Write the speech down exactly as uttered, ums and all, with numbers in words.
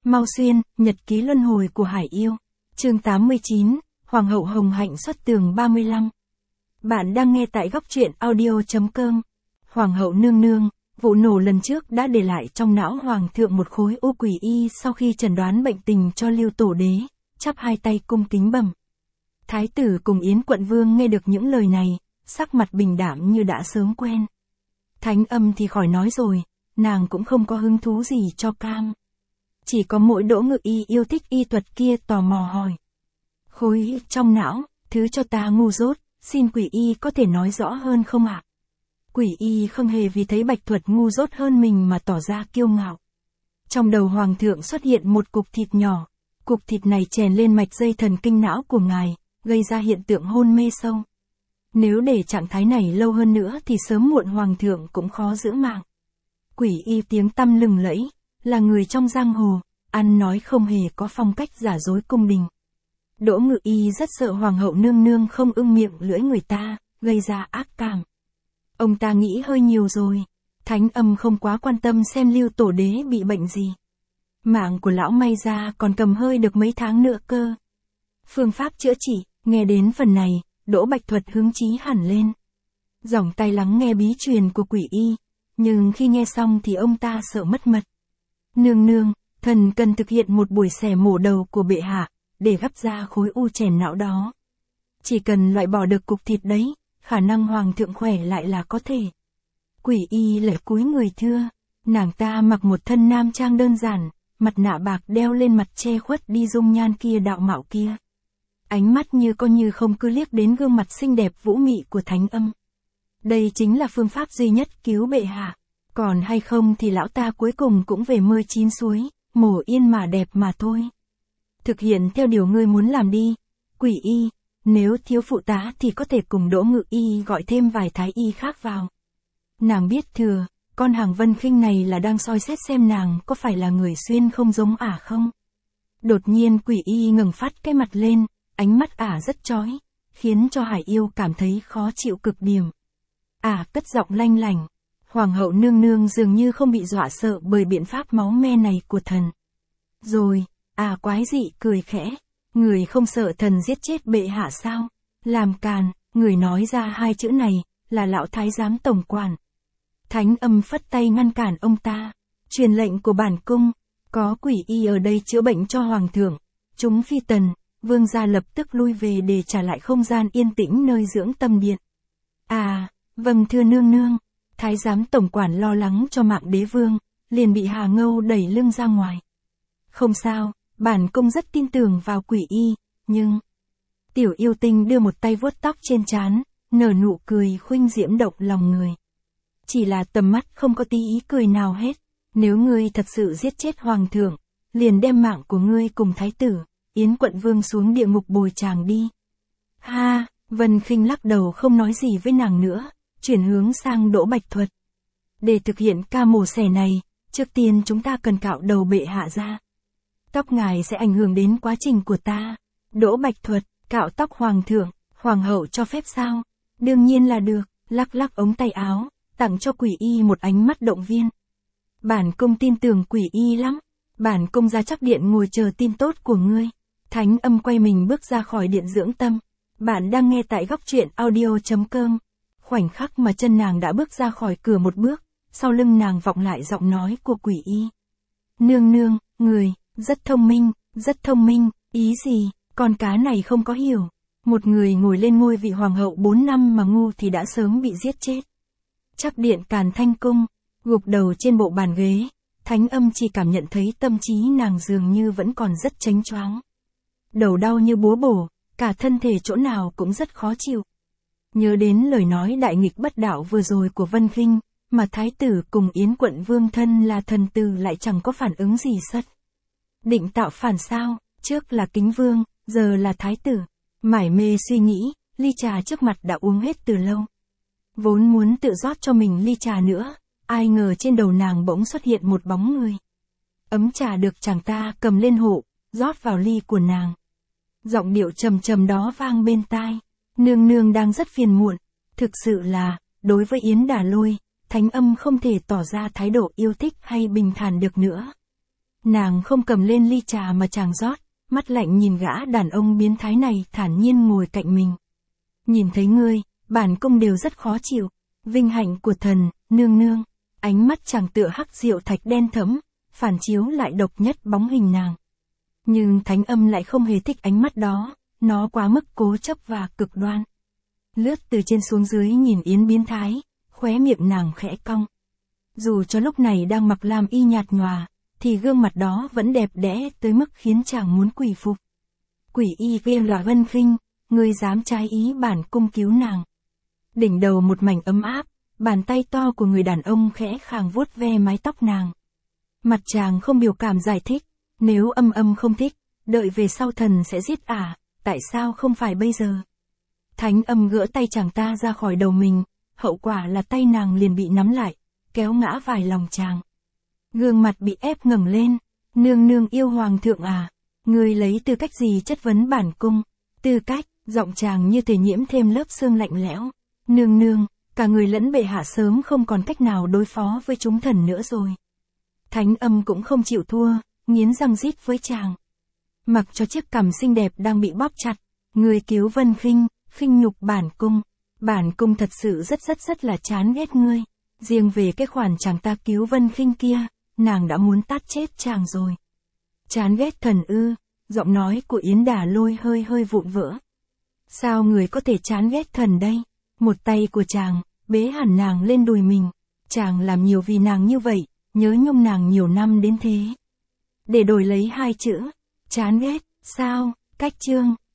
Mau Xuyên, nhật ký luân hồi của Hải Yêu. Chương tám mươi chín, Hoàng hậu Hồng Hạnh xuất tường ba mươi lăm. Bạn đang nghe tại góc truyện audio.com. Hoàng hậu nương nương, vụ nổ lần trước đã để lại trong não hoàng thượng một khối u quỷ y sau khi chẩn đoán bệnh tình cho Lưu Tổ đế, chắp hai tay cung kính bẩm. Thái tử cùng Yến quận vương nghe được những lời này, sắc mặt bình đảm như đã sớm quen. Thánh âm thì khỏi nói rồi, nàng cũng không có hứng thú gì cho cam. Chỉ có mỗi Đỗ Ngự Y yêu thích y thuật kia tò mò hỏi. Khối trong não, thứ cho ta ngu dốt, xin quỷ y có thể nói rõ hơn không ạ? Quỷ y không hề vì thấy Bạch Thuật ngu dốt hơn mình mà tỏ ra kiêu ngạo. Trong đầu hoàng thượng xuất hiện một cục thịt nhỏ, cục thịt này chèn lên mạch dây thần kinh não của ngài, gây ra hiện tượng hôn mê sâu. Nếu để trạng thái này lâu hơn nữa thì sớm muộn hoàng thượng cũng khó giữ mạng. Quỷ y tiếng tăm lừng lẫy, là người trong giang hồ, ăn nói không hề có phong cách giả dối cung đình. Đỗ Ngự Y rất sợ hoàng hậu nương nương không ưng miệng lưỡi người ta, gây ra ác cảm. Ông ta nghĩ hơi nhiều rồi, thánh âm không quá quan tâm xem Lưu Tổ đế bị bệnh gì. Mạng của lão may ra còn cầm hơi được mấy tháng nữa cơ. Phương pháp chữa trị, nghe đến phần này, Đỗ Bạch Thuật hứng chí hẳn lên. Giỏng tay lắng nghe bí truyền của quỷ y, nhưng khi nghe xong thì ông ta sợ mất mật. Nương nương, thần cần thực hiện một buổi xẻ mổ đầu của bệ hạ, để gắp ra khối u chèn não đó. Chỉ cần loại bỏ được cục thịt đấy, khả năng hoàng thượng khỏe lại là có thể. Quỷ y lệ cúi người thưa, nàng ta mặc một thân nam trang đơn giản, mặt nạ bạc đeo lên mặt che khuất đi dung nhan kia đạo mạo kia. Ánh mắt như có như không cứ liếc đến gương mặt xinh đẹp vũ mị của thánh âm. Đây chính là phương pháp duy nhất cứu bệ hạ. Còn hay không thì lão ta cuối cùng cũng về mơi chín suối, mổ yên mà đẹp mà thôi. Thực hiện theo điều ngươi muốn làm đi, quỷ y, nếu thiếu phụ tá thì có thể cùng Đỗ Ngự Y gọi thêm vài thái y khác vào. Nàng biết thừa, con hàng Vân Khinh này là đang soi xét xem nàng có phải là người xuyên không giống ả không. Đột nhiên quỷ y ngẩng phát cái mặt lên, ánh mắt ả rất chói, khiến cho Hải Yêu cảm thấy khó chịu cực điểm. Ả cất giọng lanh lảnh. Hoàng hậu nương nương dường như không bị dọa sợ bởi biện pháp máu me này của thần. Rồi, à quái dị cười khẽ, người không sợ thần giết chết bệ hạ sao? Làm càn, người nói ra hai chữ này, là lão thái giám tổng quản. Thánh âm phất tay ngăn cản ông ta, truyền lệnh của bản cung, có quỷ y ở đây chữa bệnh cho hoàng thượng, chúng phi tần, vương gia lập tức lui về để trả lại không gian yên tĩnh nơi dưỡng tâm điện. À, vâng thưa nương nương. Thái giám tổng quản lo lắng cho mạng đế vương, liền bị Hà Ngâu đẩy lưng ra ngoài. Không sao, bản cung rất tin tưởng vào quỷ y, nhưng... Tiểu yêu tinh đưa một tay vuốt tóc trên trán, nở nụ cười khuynh diễm động lòng người. Chỉ là tầm mắt không có tí ý cười nào hết, nếu ngươi thật sự giết chết hoàng thượng, liền đem mạng của ngươi cùng thái tử, Yến quận vương xuống địa ngục bồi chàng đi. Ha, Vân Khinh lắc đầu không nói gì với nàng nữa. Chuyển hướng sang Đỗ Bạch Thuật. Để thực hiện ca mổ xẻ này, trước tiên chúng ta cần cạo đầu bệ hạ ra. Tóc ngài sẽ ảnh hưởng đến quá trình của ta. Đỗ Bạch Thuật, cạo tóc hoàng thượng, hoàng hậu cho phép sao? Đương nhiên là được, lắc lắc ống tay áo, tặng cho quỷ y một ánh mắt động viên. Bản cung tin tưởng quỷ y lắm, bản cung ra chắc điện ngồi chờ tin tốt của ngươi. Thánh âm quay mình bước ra khỏi điện dưỡng tâm. Bạn đang nghe tại góc truyện audio.com. Khoảnh khắc mà chân nàng đã bước ra khỏi cửa một bước, sau lưng nàng vọng lại giọng nói của quỷ y. Nương nương, người, rất thông minh, rất thông minh, ý gì, con cá này không có hiểu. Một người ngồi lên ngôi vị hoàng hậu bốn năm mà ngu thì đã sớm bị giết chết. Chắc điện Càn Thanh Cung, gục đầu trên bộ bàn ghế, thánh âm chỉ cảm nhận thấy tâm trí nàng dường như vẫn còn rất chánh choáng. Đầu đau như búa bổ, cả thân thể chỗ nào cũng rất khó chịu. Nhớ đến lời nói đại nghịch bất đạo vừa rồi của Vân Khinh, mà thái tử cùng Yến quận vương thân là thần tử lại chẳng có phản ứng gì sất. Định tạo phản sao, trước là kính vương, giờ là thái tử. Mải mê suy nghĩ, ly trà trước mặt đã uống hết từ lâu. Vốn muốn tự rót cho mình ly trà nữa, ai ngờ trên đầu nàng bỗng xuất hiện một bóng người. Ấm trà được chàng ta cầm lên hộ, rót vào ly của nàng. Giọng điệu trầm trầm đó vang bên tai. Nương nương đang rất phiền muộn, thực sự là, đối với Yến Đà Lôi, thánh âm không thể tỏ ra thái độ yêu thích hay bình thản được nữa. Nàng không cầm lên ly trà mà chàng rót, mắt lạnh nhìn gã đàn ông biến thái này thản nhiên ngồi cạnh mình. Nhìn thấy ngươi, bản cung đều rất khó chịu. Vinh hạnh của thần, nương nương. Ánh mắt chàng tựa hắc diệu thạch đen thẫm, phản chiếu lại độc nhất bóng hình nàng. Nhưng Thánh Âm lại không hề thích ánh mắt đó, nó quá mức cố chấp và cực đoan. Lướt từ trên xuống dưới nhìn Yến biến thái, khóe miệng nàng khẽ cong. Dù cho lúc này đang mặc lam y nhạt nhòa, thì gương mặt đó vẫn đẹp đẽ tới mức khiến chàng muốn quỳ phục. Quỷ y viên là Vân Khinh, ngươi dám trái ý bản cung cứu nàng. Đỉnh đầu một mảnh ấm áp, bàn tay to của người đàn ông khẽ khàng vuốt ve mái tóc nàng. Mặt chàng không biểu cảm giải thích, nếu Âm Âm không thích, đợi về sau thần sẽ giết ả, à, tại sao không phải bây giờ? Thánh Âm gỡ tay chàng ta ra khỏi đầu mình, hậu quả là tay nàng liền bị nắm lại, kéo ngã vài lòng chàng. Gương mặt bị ép ngẩng lên, nương nương yêu hoàng thượng à, ngươi lấy tư cách gì chất vấn bản cung? Tư cách, giọng chàng như thể nhiễm thêm lớp sương lạnh lẽo. Nương nương, cả người lẫn bệ hạ sớm không còn cách nào đối phó với chúng thần nữa rồi. Thánh Âm cũng không chịu thua, nghiến răng rít với chàng. Mặc cho chiếc cằm xinh đẹp đang bị bóp chặt, người cứu Vân Khinh, khinh nhục bản cung. Bản cung thật sự rất rất rất là chán ghét ngươi. Riêng về cái khoản chàng ta cứu Vân Khinh kia, nàng đã muốn tát chết chàng rồi. Chán ghét thần ư? Giọng nói của Yến Đả Lôi hơi hơi vụn vỡ. Sao người có thể chán ghét thần đây? Một tay của chàng bế hẳn nàng lên đùi mình. Chàng làm nhiều vì nàng như vậy, nhớ nhung nàng nhiều năm đến thế. Để đổi lấy hai chữ chán ghét, sao? Cách chương